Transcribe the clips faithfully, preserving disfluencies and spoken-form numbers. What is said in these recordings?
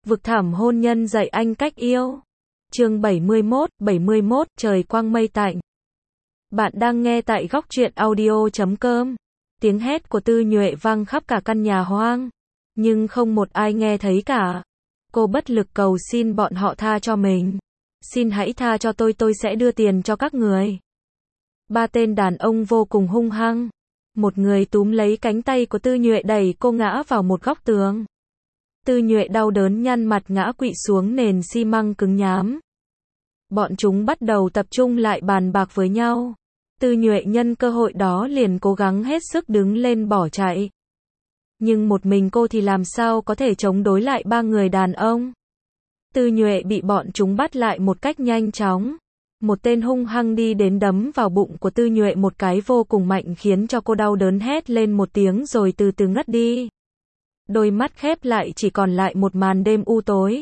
Vực thẳm hôn nhân dạy anh cách yêu. Chương bảy mươi mốt, bảy mươi mốt, trời quang mây tạnh. Bạn đang nghe tại góc truyện audio chấm com. Tiếng hét của Tư Nhuệ vang khắp cả căn nhà hoang, nhưng không một ai nghe thấy cả. Cô bất lực cầu xin bọn họ tha cho mình. Xin hãy tha cho tôi, tôi sẽ đưa tiền cho các người. Ba tên đàn ông vô cùng hung hăng. Một người túm lấy cánh tay của Tư Nhuệ đẩy cô ngã vào một góc tường. Tư Nhuệ đau đớn nhăn mặt ngã quỵ xuống nền xi măng cứng nhám. Bọn chúng bắt đầu tập trung lại bàn bạc với nhau. Tư Nhuệ nhân cơ hội đó liền cố gắng hết sức đứng lên bỏ chạy. Nhưng một mình cô thì làm sao có thể chống đối lại ba người đàn ông. Tư Nhuệ bị bọn chúng bắt lại một cách nhanh chóng. Một tên hung hăng đi đến đấm vào bụng của Tư Nhuệ một cái vô cùng mạnh khiến cho cô đau đớn hét lên một tiếng rồi từ từ ngất đi. Đôi mắt khép lại chỉ còn lại một màn đêm u tối.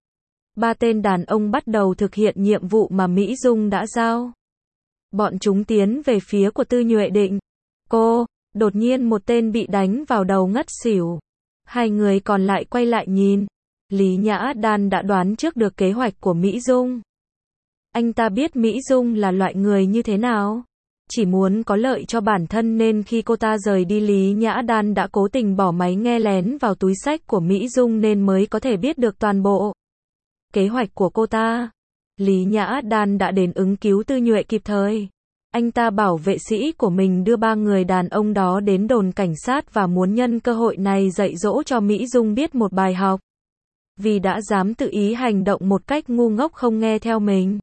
Ba tên đàn ông bắt đầu thực hiện nhiệm vụ mà Mỹ Dung đã giao. Bọn chúng tiến về phía của Tư Nhuệ định. Cô, đột nhiên một tên bị đánh vào đầu ngất xỉu. Hai người còn lại quay lại nhìn. Lý Nhã Đan đã đoán trước được kế hoạch của Mỹ Dung. Anh ta biết Mỹ Dung là loại người như thế nào. Chỉ muốn có lợi cho bản thân nên khi cô ta rời đi Lý Nhã Đan đã cố tình bỏ máy nghe lén vào túi xách của Mỹ Dung nên mới có thể biết được toàn bộ kế hoạch của cô ta. Lý Nhã Đan đã đến ứng cứu Tư Nhuệ kịp thời. Anh ta bảo vệ sĩ của mình đưa ba người đàn ông đó đến đồn cảnh sát và muốn nhân cơ hội này dạy dỗ cho Mỹ Dung biết một bài học. Vì đã dám tự ý hành động một cách ngu ngốc không nghe theo mình.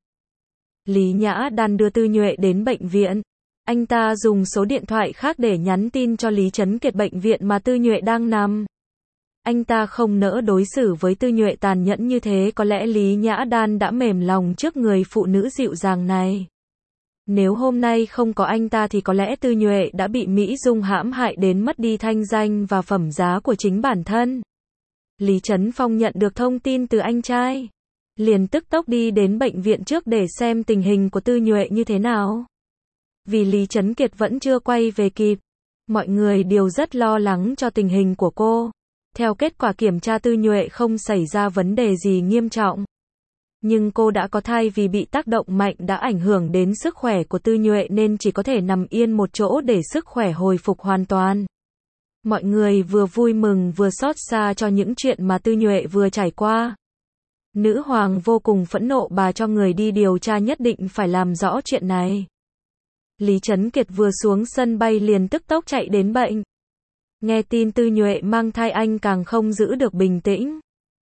Lý Nhã Đan đưa Tư Nhuệ đến bệnh viện. Anh ta dùng số điện thoại khác để nhắn tin cho Lý Trấn Kiệt bệnh viện mà Tư Nhuệ đang nằm. Anh ta không nỡ đối xử với Tư Nhuệ tàn nhẫn như thế, có lẽ Lý Nhã Đan đã mềm lòng trước người phụ nữ dịu dàng này. Nếu hôm nay không có anh ta thì có lẽ Tư Nhuệ đã bị Mỹ Dung hãm hại đến mất đi thanh danh và phẩm giá của chính bản thân. Lý Trấn Phong nhận được thông tin từ anh trai, liền tức tốc đi đến bệnh viện trước để xem tình hình của Tư Nhuệ như thế nào. Vì Lý Trấn Kiệt vẫn chưa quay về kịp, mọi người đều rất lo lắng cho tình hình của cô. Theo kết quả kiểm tra Tư Nhuệ không xảy ra vấn đề gì nghiêm trọng. Nhưng cô đã có thai, vì bị tác động mạnh đã ảnh hưởng đến sức khỏe của Tư Nhuệ nên chỉ có thể nằm yên một chỗ để sức khỏe hồi phục hoàn toàn. Mọi người vừa vui mừng vừa xót xa cho những chuyện mà Tư Nhuệ vừa trải qua. Nữ hoàng vô cùng phẫn nộ, bà cho người đi điều tra, nhất định phải làm rõ chuyện này. Lý Trấn Kiệt vừa xuống sân bay liền tức tốc chạy đến bệnh. Nghe tin Tư Nhuệ mang thai anh càng không giữ được bình tĩnh.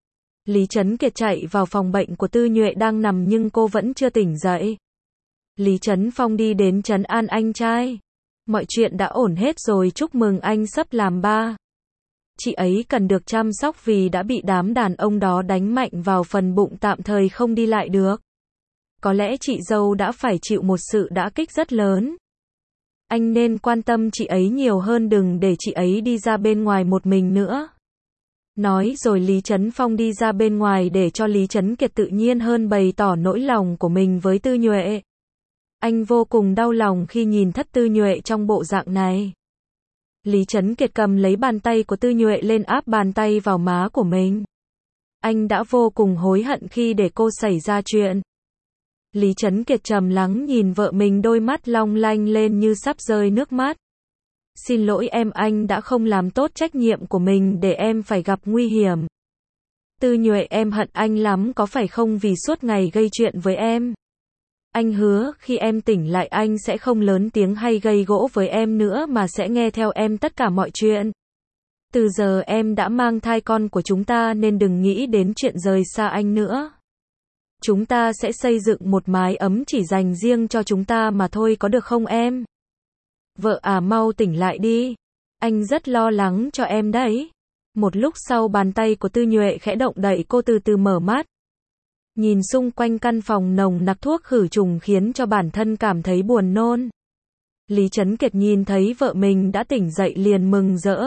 Lý Trấn Kiệt chạy vào phòng bệnh của Tư Nhuệ đang nằm nhưng cô vẫn chưa tỉnh dậy. Lý Trấn Phong đi đến trấn an anh trai. Mọi chuyện đã ổn hết rồi, chúc mừng anh sắp làm ba. Chị ấy cần được chăm sóc vì đã bị đám đàn ông đó đánh mạnh vào phần bụng, tạm thời không đi lại được. Có lẽ chị dâu đã phải chịu một sự đả kích rất lớn. Anh nên quan tâm chị ấy nhiều hơn, đừng để chị ấy đi ra bên ngoài một mình nữa. Nói rồi Lý Trấn Phong đi ra bên ngoài để cho Lý Trấn Kiệt tự nhiên hơn bày tỏ nỗi lòng của mình với Tư Nhuệ. Anh vô cùng đau lòng khi nhìn thất Tư Nhuệ trong bộ dạng này. Lý Trấn Kiệt cầm lấy bàn tay của Tư Nhuệ lên áp bàn tay vào má của mình. Anh đã vô cùng hối hận khi để cô xảy ra chuyện. Lý Trấn Kiệt trầm lắng nhìn vợ mình, đôi mắt long lanh lên như sắp rơi nước mắt. Xin lỗi em, anh đã không làm tốt trách nhiệm của mình để em phải gặp nguy hiểm. Tư Nhuệ, em hận anh lắm có phải không, vì suốt ngày gây chuyện với em. Anh hứa khi em tỉnh lại anh sẽ không lớn tiếng hay gây gỗ với em nữa mà sẽ nghe theo em tất cả mọi chuyện. Từ giờ em đã mang thai con của chúng ta nên đừng nghĩ đến chuyện rời xa anh nữa. Chúng ta sẽ xây dựng một mái ấm chỉ dành riêng cho chúng ta mà thôi, có được không em? Vợ à, mau tỉnh lại đi. Anh rất lo lắng cho em đấy. Một lúc sau bàn tay của Tư Nhuệ khẽ động đậy, cô từ từ mở mắt. Nhìn xung quanh căn phòng nồng nặc thuốc khử trùng khiến cho bản thân cảm thấy buồn nôn. Lý Trấn Kiệt nhìn thấy vợ mình đã tỉnh dậy liền mừng rỡ.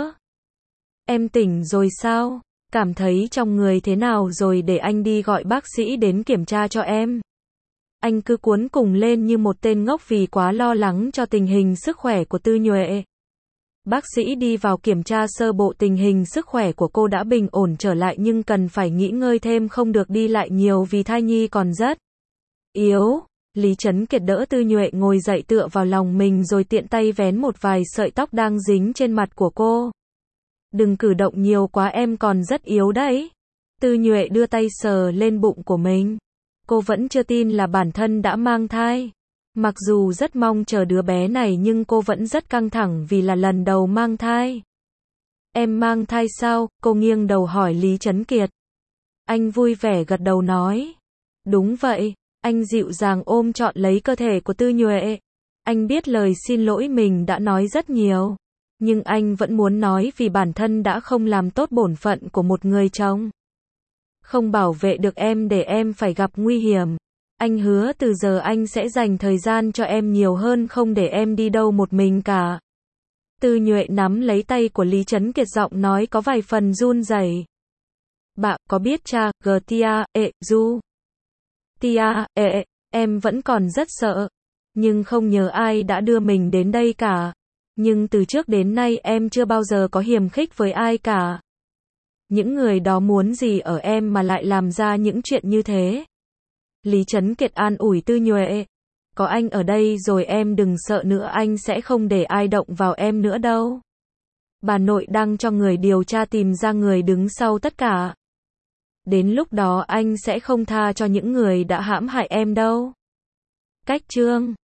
Em tỉnh rồi sao? Cảm thấy trong người thế nào rồi, để anh đi gọi bác sĩ đến kiểm tra cho em. Anh cứ cuống cùng lên như một tên ngốc vì quá lo lắng cho tình hình sức khỏe của Tư Nhuệ. Bác sĩ đi vào kiểm tra sơ bộ tình hình sức khỏe của cô đã bình ổn trở lại nhưng cần phải nghỉ ngơi thêm, không được đi lại nhiều vì thai nhi còn rất yếu. Lý Trấn Kiệt đỡ Tư Nhuệ ngồi dậy tựa vào lòng mình rồi tiện tay vén một vài sợi tóc đang dính trên mặt của cô. Đừng cử động nhiều quá, em còn rất yếu đấy. Tư Nhuệ đưa tay sờ lên bụng của mình. Cô vẫn chưa tin là bản thân đã mang thai. Mặc dù rất mong chờ đứa bé này nhưng cô vẫn rất căng thẳng vì là lần đầu mang thai. Em mang thai sao? Cô nghiêng đầu hỏi Lý Trấn Kiệt. Anh vui vẻ gật đầu nói. Đúng vậy. Anh dịu dàng ôm trọn lấy cơ thể của Tư Nhuệ. Anh biết lời xin lỗi mình đã nói rất nhiều. Nhưng anh vẫn muốn nói vì bản thân đã không làm tốt bổn phận của một người chồng. Không bảo vệ được em để em phải gặp nguy hiểm. Anh hứa từ giờ anh sẽ dành thời gian cho em nhiều hơn, không để em đi đâu một mình cả. Tư Nhuệ nắm lấy tay của Lý Trấn Kiệt, giọng nói có vài phần run rẩy. Bà có biết cha, g tia, ệ, du. Tia, ệ, em vẫn còn rất sợ. Nhưng không nhớ ai đã đưa mình đến đây cả. Nhưng từ trước đến nay em chưa bao giờ có hiềm khích với ai cả. Những người đó muốn gì ở em mà lại làm ra những chuyện như thế? Lý Trấn Kiệt an ủi Tư Nhuệ. Có anh ở đây rồi em đừng sợ nữa, anh sẽ không để ai động vào em nữa đâu. Bà nội đang cho người điều tra tìm ra người đứng sau tất cả. Đến lúc đó anh sẽ không tha cho những người đã hãm hại em đâu. Cách chương